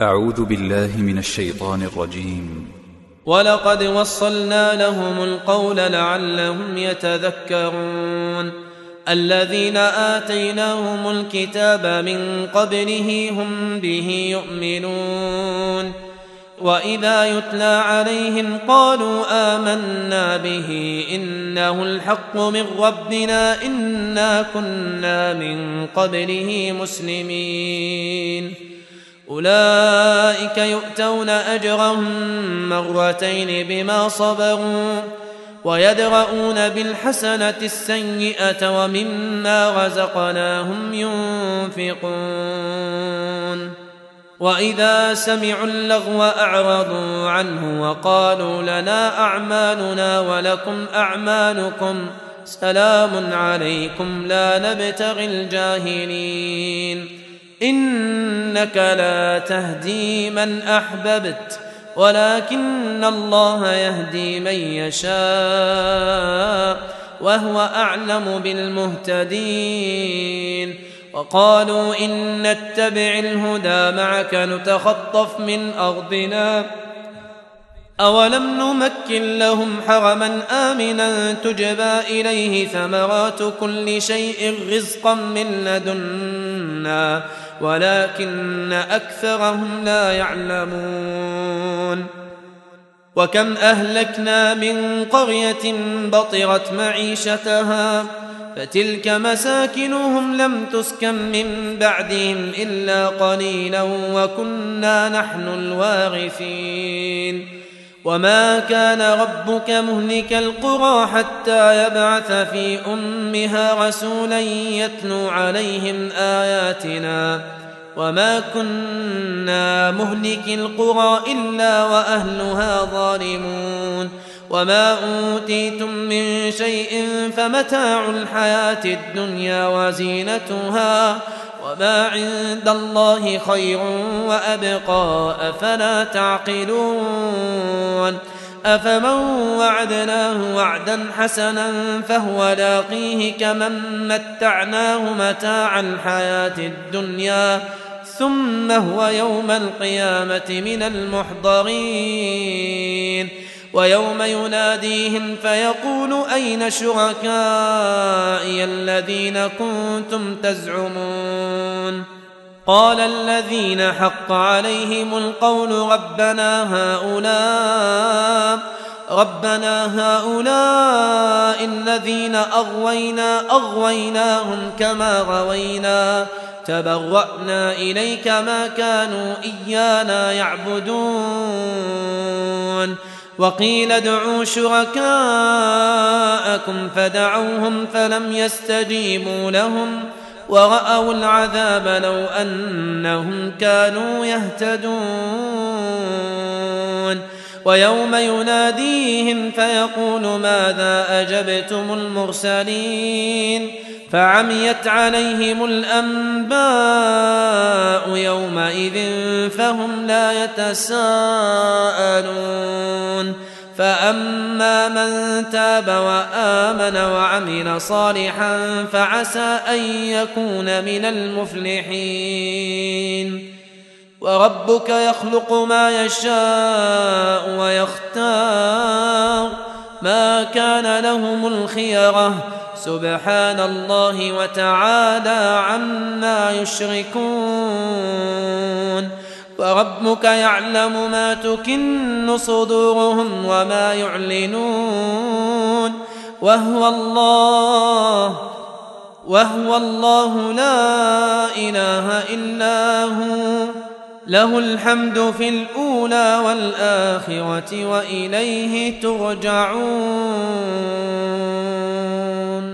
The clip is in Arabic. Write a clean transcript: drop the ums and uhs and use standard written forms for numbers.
أعوذ بالله من الشيطان الرجيم. ولقد وصلنا لهم القول لعلهم يتذكرون الذين آتيناهم الكتاب من قبله هم به يؤمنون وإذا يتلى عليهم قالوا آمنا به إنه الحق من ربنا إنا كنا من قبله مسلمين أولئك يؤتون أجرهم مرتين بما صبروا ويدرؤون بالحسنة السيئة ومما رزقناهم ينفقون وإذا سمعوا اللغو أعرضوا عنه وقالوا لنا أعمالنا ولكم أعمالكم سلام عليكم لا نبتغي الجاهلين إنك لا تهدي من أحببت ولكن الله يهدي من يشاء وهو أعلم بالمهتدين وقالوا إن نتبع الهدى معك نتخطف من أرضنا أولم نمكن لهم حرما آمنا تجبى إليه ثمرات كل شيء رزقا من لدنا ولكن أكثرهم لا يعلمون وكم أهلكنا من قرية بطرت معيشتها فتلك مساكنهم لم تسكن من بعدهم إلا قليلا وكنا نحن الوارثين وما كان ربك مهلك القرى حتى يبعث في أمها رسولا يتلو عليهم آياتنا وما كنا مهلك القرى إلا وأهلها ظالمون وما أوتيتم من شيء فمتاع الحياة الدنيا وزينتها وما عند الله خير وأبقى أفلا تعقلون أفمن وعدناه وعدا حسنا فهو لاقيه كمن متعناه متاع الحياة الدنيا ثم هو يوم القيامة من المحضرين ويوم يناديهم فيقول أين شركائي الذين كنتم تزعمون قال الذين حق عليهم القول ربنا هؤلاء الذين أغويناهم كما غوينا تبرأنا إليك ما كانوا إيانا يعبدون وقيل ادعوا شركاءكم فدعوهم فلم يستجيبوا لهم ورأوا العذاب لو أنهم كانوا يهتدون ويوم يناديهم فيقول ماذا أجبتم المرسلين فعميت عليهم الأنباء يومئذ فهم لا يتساءلون فأما من تاب وآمن وعمل صالحا فعسى أن يكون من المفلحين وربك يخلق ما يشاء ويختار ما كان لهم الخيرة سبحان الله وتعالى عما يشركون وربك يعلم ما تكن صدورهم وما يعلنون وهو الله لا إله إلا هو له الحمد في الأولى والآخرة وإليه ترجعون.